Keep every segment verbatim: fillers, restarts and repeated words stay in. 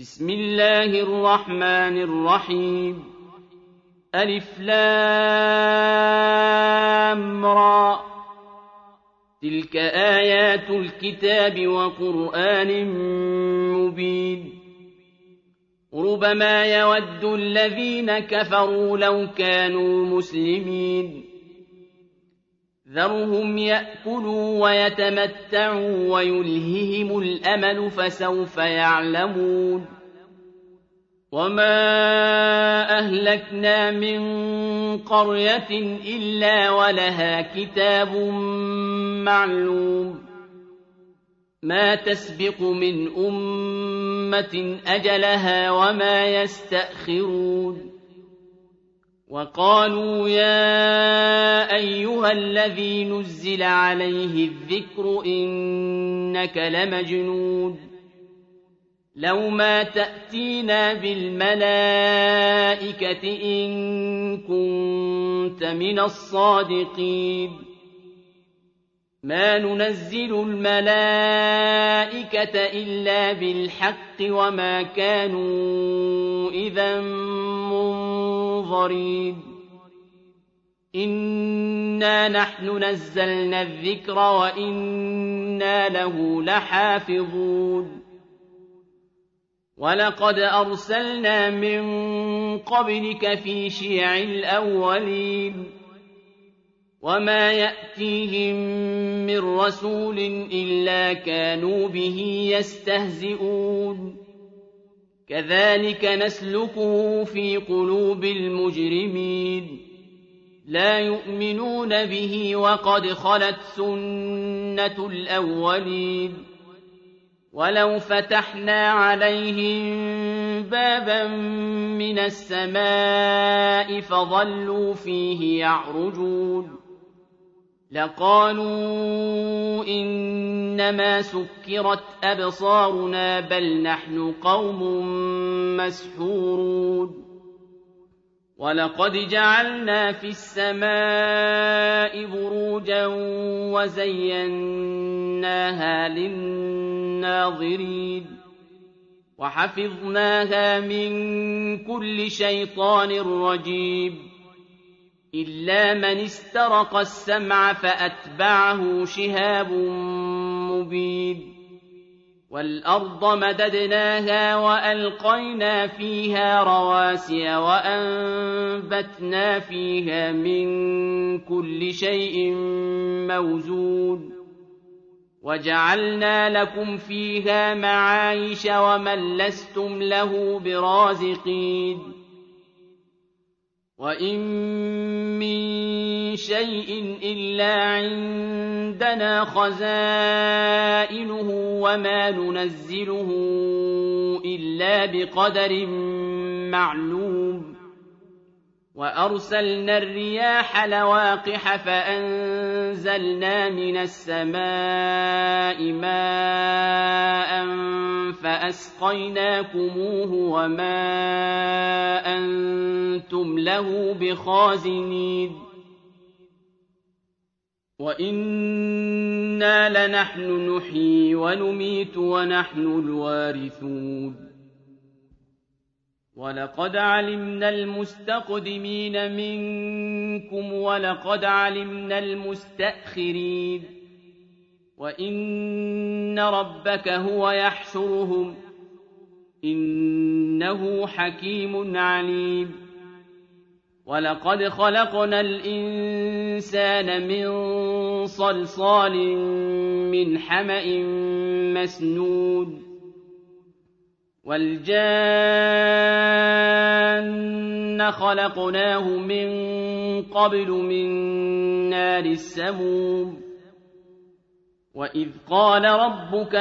بسم الله الرحمن الرحيم ألف لام را تلك آيات الكتاب وقرآن مبين ربما يود الذين كفروا لو كانوا مسلمين ذرهم يأكلوا ويتمتعوا ويلههم الأمل فسوف يعلمون وما أهلكنا من قرية إلا ولها كتاب معلوم ما تسبق من أمة أجلها وما يستأخرون وقالوا يا أيها الذي نزل عليه الذكر إنك لمجنون لو ما تأتينا بالملائكة إن كنت من الصادقين ما ننزل الملائكة إلا بالحق وما كانوا إذا منظرين إنا نحن نزلنا الذكر وإنا له لحافظون ولقد أرسلنا من قبلك في شيع الأولين وما يأتيهم من رسول إلا كانوا به يستهزئون كذلك نسلكه في قلوب المجرمين لا يؤمنون به وقد خلت سنة الأولين ولو فتحنا عليهم بابا من السماء فظلوا فيه يعرجون لقالوا إنما سكرت أبصارنا بل نحن قوم مسحورون ولقد جعلنا في السماء بروجا وزيناها للناظرين وحفظناها من كل شيطان رجيم إلا من استرق السمع فأتبعه شهاب مبين والأرض مددناها وألقينا فيها رواسي وأنبتنا فيها من كل شيء موزون وجعلنا لكم فيها معايش ومن لستم له برازقين وإن من شيء إلا عندنا خزائنه وما ننزله إلا بقدر معلوم وأرسلنا الرياح لواقح فأنزلنا من السماء ماء فأسقيناكموه وما أنتم له بخازنين وإنا لنحن نحيي ونميت ونحن الوارثون ولقد علمنا المستقدمين منكم ولقد علمنا المستأخرين وإن ربك هو يحشرهم إنه حكيم عليم ولقد خلقنا الإنسان من صلصال من حمأ مسنون والجان خلقناه من قبل من نار السموم وإذ قال ربك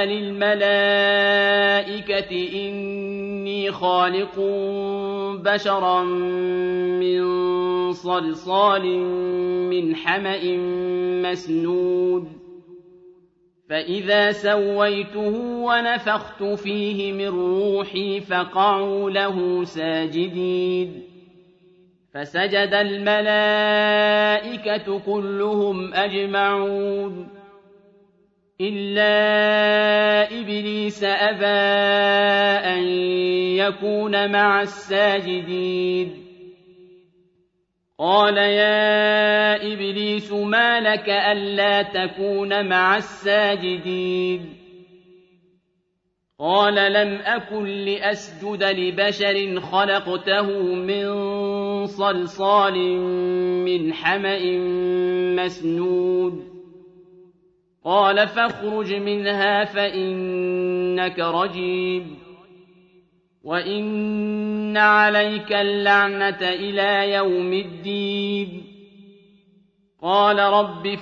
للملائكة إني خالق بشرا من صلصال من حمأ مسنون فإذا سويته ونفخت فيه من روحي فقعوا له ساجدين فسجد الملائكة كلهم أجمعون إلا إبليس أبى أن يكون مع الساجدين قال يا إبليس ما لك ألا تكون مع الساجدين قال لم أكن لأسجد لبشر خلقته من صلصال من حمأ مسنود قال فاخرج منها فإنك رجيم وإن عليك اللعنة إلى يوم الدين قال رب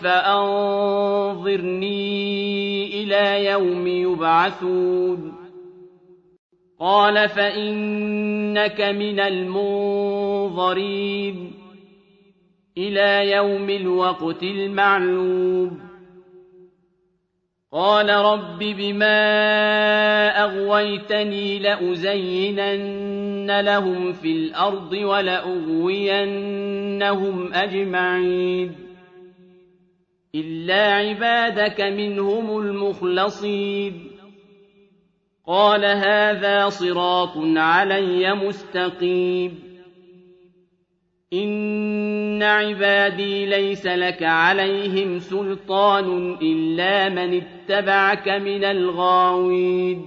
فأنظرني إلى يوم يبعثون قال فإنك من المنظرين إلى يوم الوقت المعلوم قال رب بما أغويتني لأزينن لهم في الأرض ولأغوينهم أجمعين إلا عبادك منهم المخلصين قال هذا صراط علي مستقيم إن عبادي ليس لك عليهم سلطان إلا من اتبعك من الغاوين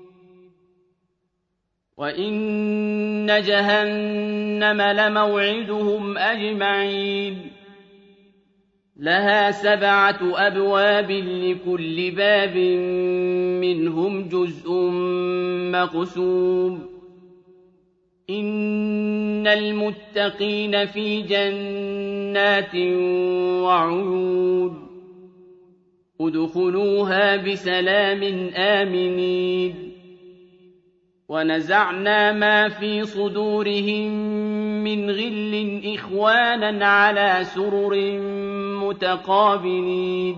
وإن جهنم لموعدهم أجمعين لها سبعة أبواب لكل باب منهم جزء مقسوم إن المتقين في جنات وعيون ادخلوها بسلام آمنين ونزعنا ما في صدورهم من غل إخوانا على سرر متقابلين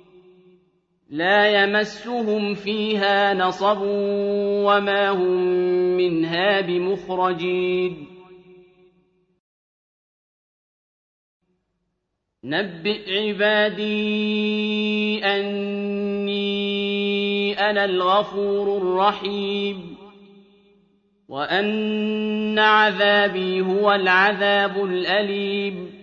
لا يمسهم فيها نصب وما هم منها بمخرجين نبئ عبادي أني أنا الغفور الرحيم وأن عذابي هو العذاب الأليم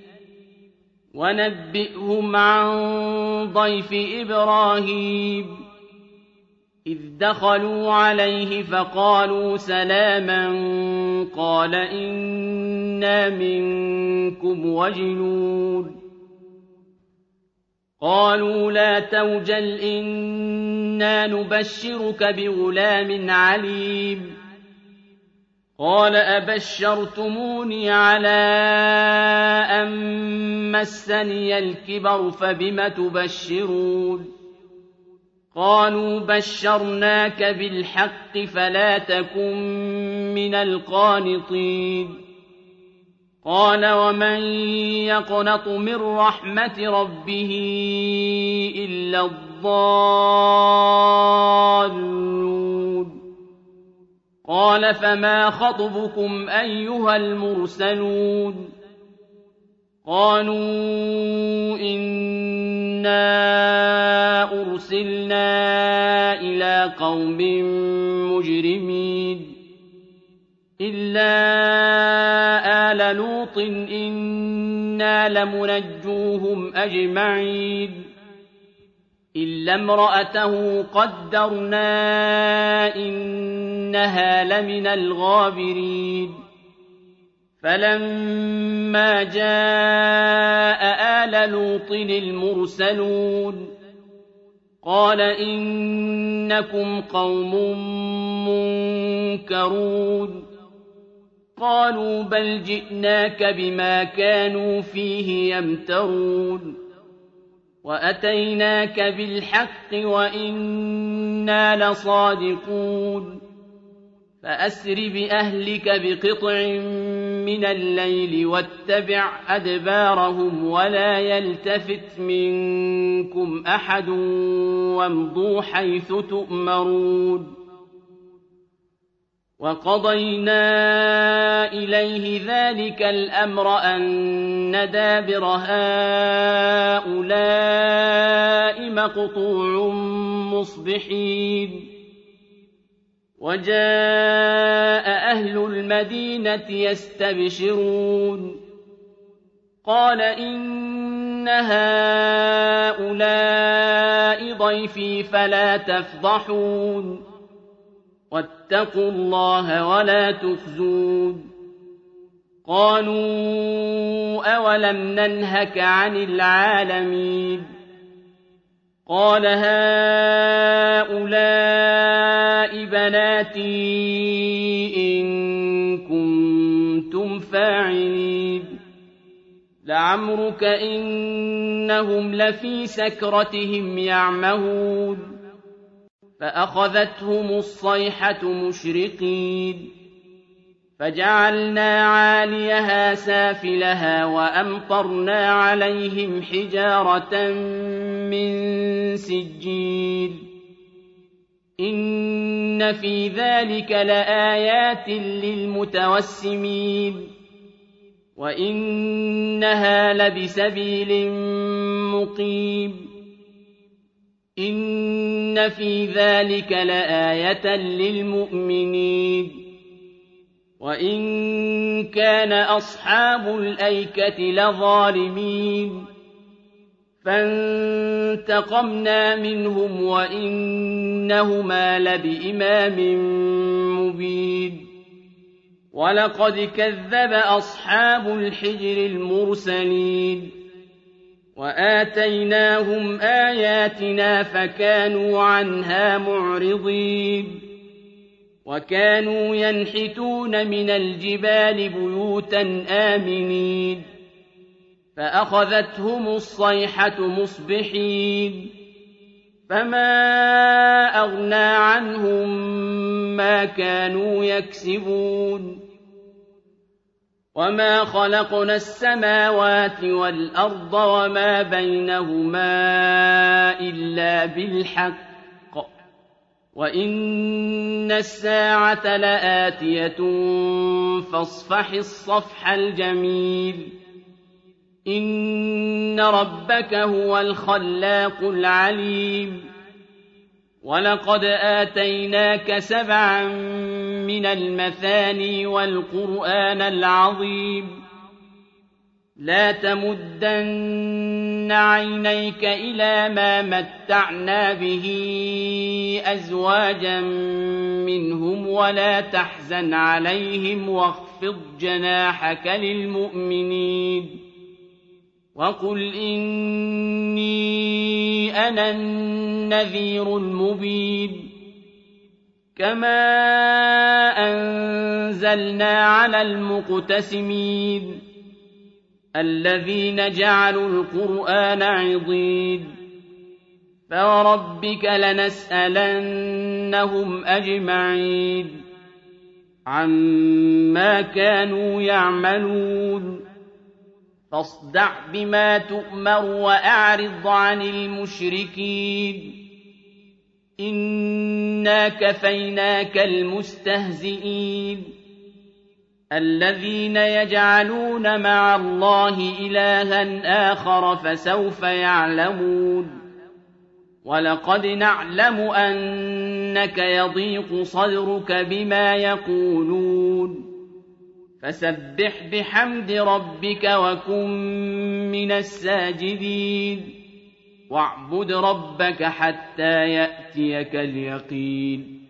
ونبئهم عن ضيف إبراهيم إذ دخلوا عليه فقالوا سلاما قال إنا منكم وجلون قالوا لا توجل إنا نبشرك بغلام عليم قال أبشرتموني على أن مسني الكبر فبم تبشرون قالوا بشرناك بالحق فلا تكن من القانطين قال ومن يقنط من رحمة ربه إلا الضالون قال فما خطبكم أيها المرسلون قالوا إنا أرسلنا إلى قوم مجرمين إلا آل لوط إنا لمنجوهم أجمعين إلا امرأته قدرنا إنها لمن الغابرين فلما جاء آل لوط المرسلون قال إنكم قوم منكرون قالوا بل جئناك بما كانوا فيه يمترون وأتيناك بالحق وإنا لصادقون فأسر بأهلك بقطع من الليل واتبع أدبارهم ولا يلتفت منكم أحد وامضوا حيث تؤمرون وقضينا إليه ذلك الأمر أن دابر هؤلاء مقطوع مصبحين وجاء المدينة يستبشرون قال إن هؤلاء ضيفي فلا تفضحون واتقوا الله ولا تخزون قالوا أولم ننهك عن العالمين قال هؤلاء بناتي إن كنتم فاعلين لعمرك إنهم لفي سكرتهم يعمهون فأخذتهم الصيحة مشرقين فجعلنا عاليها سافلها وأمطرنا عليهم حجارة من سجيل إن في ذلك لآيات للمتوسمين وإنها لبسبيل مقيم إن في ذلك لآية للمؤمنين وإن كان أصحاب الأيكة لظالمين فانتقمنا منهم وإنهما لبإمام مبين ولقد كذب أصحاب الحجر المرسلين وآتيناهم آياتنا فكانوا عنها معرضين وكانوا ينحتون من الجبال بيوتا آمنين فأخذتهم الصيحة مصبحين فما أغنى عنهم ما كانوا يكسبون وما خلقنا السماوات والأرض وما بينهما إلا بالحق وإن الساعة لآتية فاصفح الصفح الجميل إن ربك هو الخلاق العليم ولقد آتيناك سبعا من المثاني والقرآن العظيم لا تمدن عينيك إلى ما متعنا به أزواجا منهم ولا تحزن عليهم واخفض جناحك للمؤمنين وقل إني أنا النذير المبين كما أنزلنا على المقتسمين الذين جعلوا القرآن عضين فوربك لنسألنهم أجمعين عما كانوا يعملون فاصدع بما تؤمر وأعرض عن المشركين إنا كفيناك المستهزئين الذين يجعلون مع الله إلها آخر فسوف يعلمون ولقد نعلم أنك يضيق صدرك بما يقولون فسبح بحمد ربك وكن من الساجدين واعبد ربك حتى يأتيك اليقين